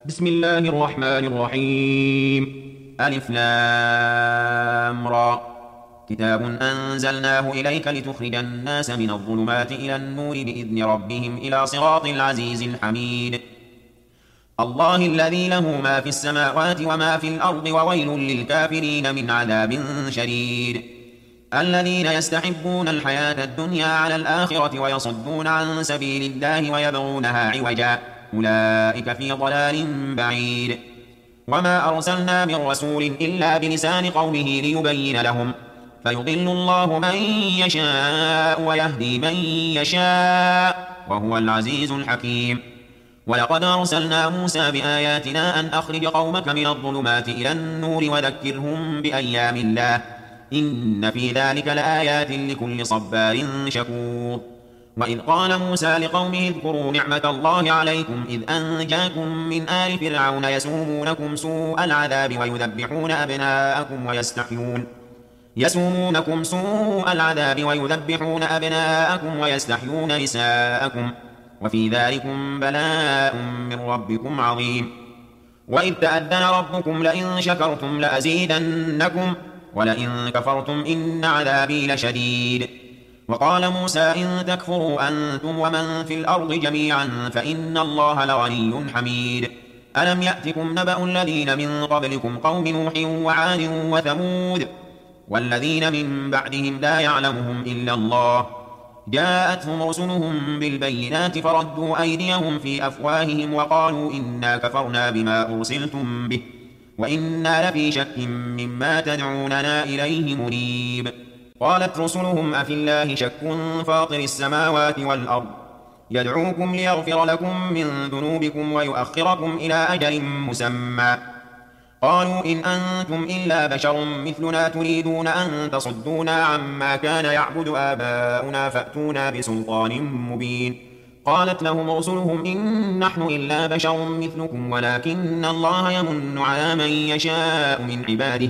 بسم الله الرحمن الرحيم. ألف لام را. كتاب أنزلناه إليك لتخرج الناس من الظلمات إلى النور بإذن ربهم إلى صراط العزيز الحميد. الله الذي له ما في السماوات وما في الأرض وويل للكافرين من عذاب شديد. الذين يستحبون الحياة الدنيا على الآخرة ويصدون عن سبيل الله ويبغونها عوجا أولئك في ضلال بعيد. وما أرسلنا من رسول إلا بلسان قومه ليبين لهم فيضل الله من يشاء ويهدي من يشاء وهو العزيز الحكيم. ولقد أرسلنا موسى بآياتنا أن أخرج قومك من الظلمات إلى النور وذكرهم بأيام الله إن في ذلك لآيات لكل صبار شكور. وإذ قال موسى لقومه اذكروا نعمة الله عليكم إذ أنجاكم من آل فرعون يسومونكم سوء العذاب ويذبحون أبناءكم ويستحيون نساءكم وفي ذلكم بلاء من ربكم عظيم. وإذ تأذن ربكم لئن شكرتم لأزيدنكم ولئن كفرتم إن عذابي لشديد. وقال موسى إن تكفروا أنتم ومن في الأرض جميعا فإن الله لغني حميد. ألم يأتكم نبأ الذين من قبلكم قوم نوح وعاد وثمود والذين من بعدهم لا يعلمهم إلا الله جاءتهم رسلهم بالبينات فردوا أيديهم في أفواههم وقالوا إنا كفرنا بما أرسلتم به وإنا لفي شك مما تدعوننا إليه مريب. قالت رسلهم أفي الله شك فاطر السماوات والأرض يدعوكم ليغفر لكم من ذنوبكم ويؤخركم إلى أجل مسمى قالوا إن أنتم إلا بشر مثلنا تريدون أن تصدونا عما كان يعبد آباؤنا فأتونا بسلطان مبين. قالت لهم رسلهم إن نحن إلا بشر مثلكم ولكن الله يمن على من يشاء من عباده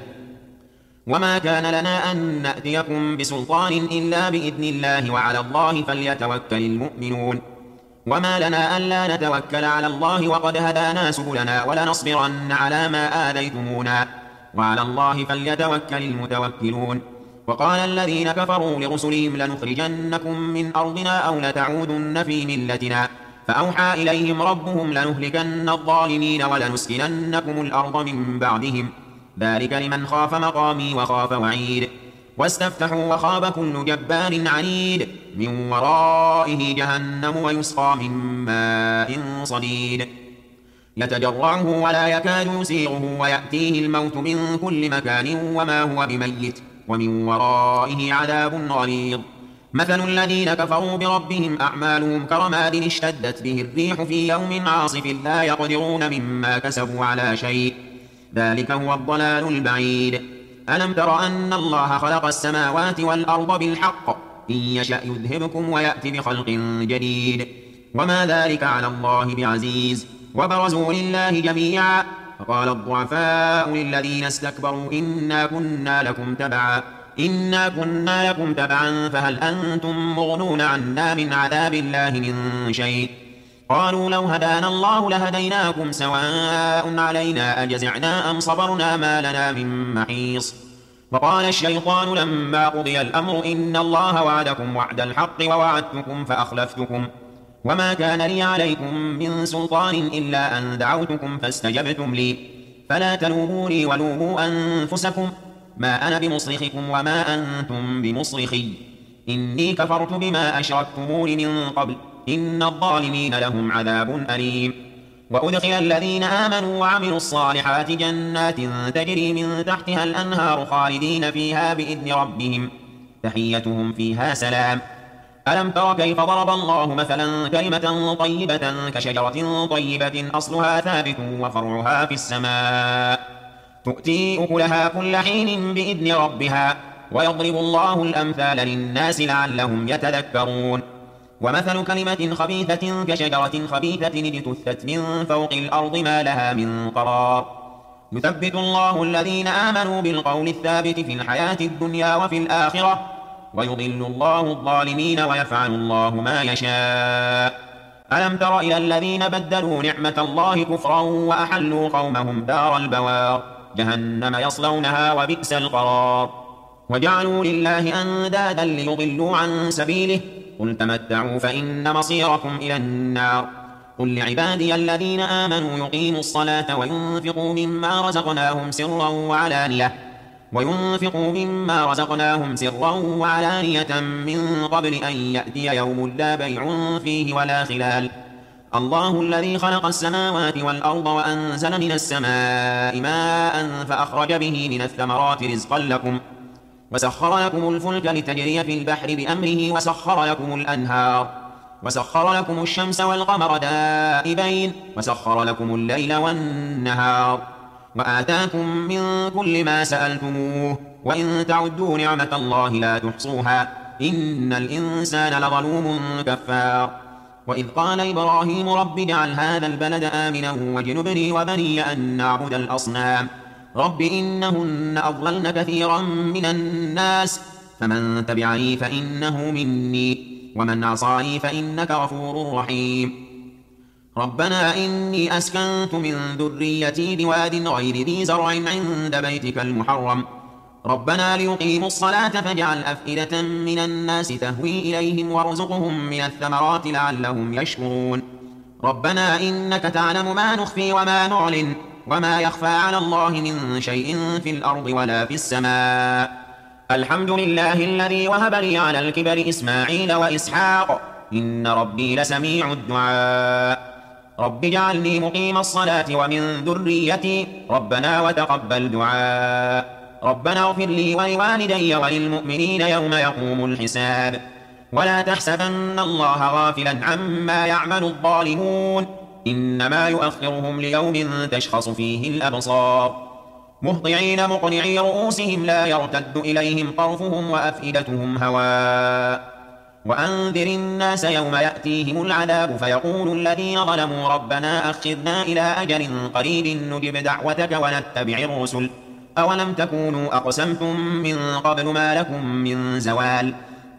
وما كان لنا أن نأتيكم بسلطان إلا بإذن الله وعلى الله فليتوكل المؤمنون. وما لنا ألا نتوكل على الله وقد هدانا سبلنا ولنصبرن على ما آذيتمونا وعلى الله فليتوكل المتوكلون. وقال الذين كفروا لرسلهم لنخرجنكم من أرضنا أو لتعودن في ملتنا فأوحى إليهم ربهم لنهلكن الظالمين ولنسكننكم الأرض من بعدهم ذلك لمن خاف مقامي وخاف وعيد. واستفتحوا وخاب كل جبار عنيد من ورائه جهنم ويسقى من ماء صديد يتجرعه ولا يكاد يسيغه ويأتيه الموت من كل مكان وما هو بميت ومن ورائه عذاب غليظ. مثل الذين كفروا بربهم أعمالهم كرماد اشتدت به الريح في يوم عاصف لا يقدرون مما كسبوا على شيء ذلك هو الضلال البعيد. ألم تر أن الله خلق السماوات والأرض بالحق إن يشأ يذهبكم ويأتي بخلق جديد وما ذلك على الله بعزيز. وبرزوا لله جميعا فقال الضعفاء للذين استكبروا إنا كنا لكم تبعا فهل أنتم مغنون عنا من عذاب الله من شيء قالوا لو هدانا الله لهديناكم سواء علينا أجزعنا أم صبرنا ما لنا من محيص. وقال الشيطان لما قضي الأمر إن الله وعدكم وعد الحق ووعدتكم فأخلفتكم وما كان لي عليكم من سلطان إلا أن دعوتكم فاستجبتم لي فلا تلوموني ولوموا أنفسكم ما أنا بمصرخكم وما أنتم بمصرخي إني كفرت بما أشركتمون من قبل إن الظالمين لهم عذاب أليم. وأدخل الذين آمنوا وعملوا الصالحات جنات تجري من تحتها الأنهار خالدين فيها بإذن ربهم تحيتهم فيها سلام. ألم تر كيف ضرب الله مثلا كلمة طيبة كشجرة طيبة أصلها ثابت وفرعها في السماء تؤتي أكلها كل حين بإذن ربها ويضرب الله الأمثال للناس لعلهم يتذكرون. ومثل كلمة خبيثة كشجرة خبيثة اجتثت من فوق الأرض ما لها من قرار يثبت الله الذين آمنوا بالقول الثابت في الحياة الدنيا وفي الآخرة ويضل الله الظالمين ويفعل الله ما يشاء. ألم تر إلى الذين بدلوا نعمة الله كفرا وأحلوا قومهم دار البوار جهنم يصلونها وبئس القرار وجعلوا لله أندادا ليضلوا عن سبيله قل تمتعوا فإن مصيركم إلى النار قل لعبادي الذين آمنوا يقيموا الصلاة وينفقوا مما رزقناهم سرا وعلانية من قبل أن يأتي يوم لا بيع فيه ولا خلال الله الذي خلق السماوات والأرض وأنزل من السماء ماء فأخرج به من الثمرات رزقا لكم وسخر لكم الفلك لتجري في البحر بأمره وسخر لكم الأنهار وسخر لكم الشمس والقمر دائبين وسخر لكم الليل والنهار وآتاكم من كل ما سألتموه وإن تعدوا نعمة الله لا تحصوها إن الإنسان لظلوم كفار وإذ قال إبراهيم رب اجعل هذا البلد آمنا واجنبني وبني أن نعبد الأصنام رب إنهن أضللن كثيرا من الناس فمن تبعني فإنه مني ومن عصاني فإنك غفور رحيم ربنا إني أسكنت من ذريتي بواد غير ذي زرع عند بيتك المحرم ربنا ليقيموا الصلاة فاجعل أفئدة من الناس تهوي إليهم وارزقهم من الثمرات لعلهم يشكرون ربنا إنك تعلم ما نخفي وما نعلن وما يخفى على الله من شيء في الأرض ولا في السماء الحمد لله الذي وهب لي على الكبر إسماعيل وإسحاق إن ربي لسميع الدعاء رب اجعلني مقيم الصلاة ومن ذريتي ربنا وتقبل دعاء ربنا اغفر لي ولوالدي وللمؤمنين يوم يقوم الحساب ولا تحسبن الله غافلا عما يعمل الظالمون إنما يؤخرهم ليوم تشخص فيه الأبصار مهطعين مقنعي رؤوسهم لا يرتد إليهم طرفهم وأفئدتهم هواء وأنذر الناس يوم يأتيهم العذاب فيقول الذين ظلموا ربنا أخذنا إلى أجل قريب نجب دعوتك ونتبع الرسل أولم تكونوا أقسمتم من قبل ما لكم من زوال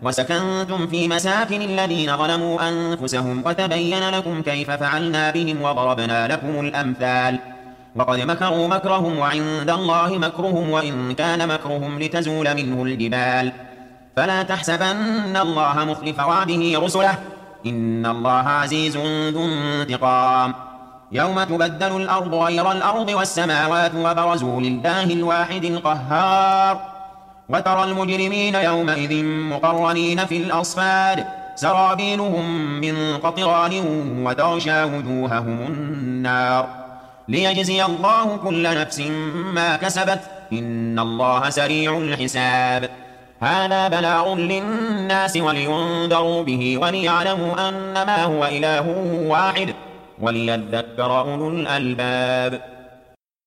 وسكنتم في مساكن الذين ظلموا أنفسهم وتبين لكم كيف فعلنا بهم وضربنا لكم الأمثال وقد مكروا مكرهم وعند الله مكرهم وإن كان مكرهم لتزول منه الجبال فلا تحسبن الله مخلف وعده رسله إن الله عزيز ذو انتقام يوم تبدل الأرض غير الأرض والسماوات وبرزوا لله الواحد القهار وترى المجرمين يومئذ مقرنين في الأصفاد سرابيلهم من قطران وتغشى وجوههم النار ليجزي الله كل نفس ما كسبت إن الله سريع الحساب هذا بلاغ للناس ولينذروا به وليعلموا أنما هو إله واحد وليذكر أولو الألباب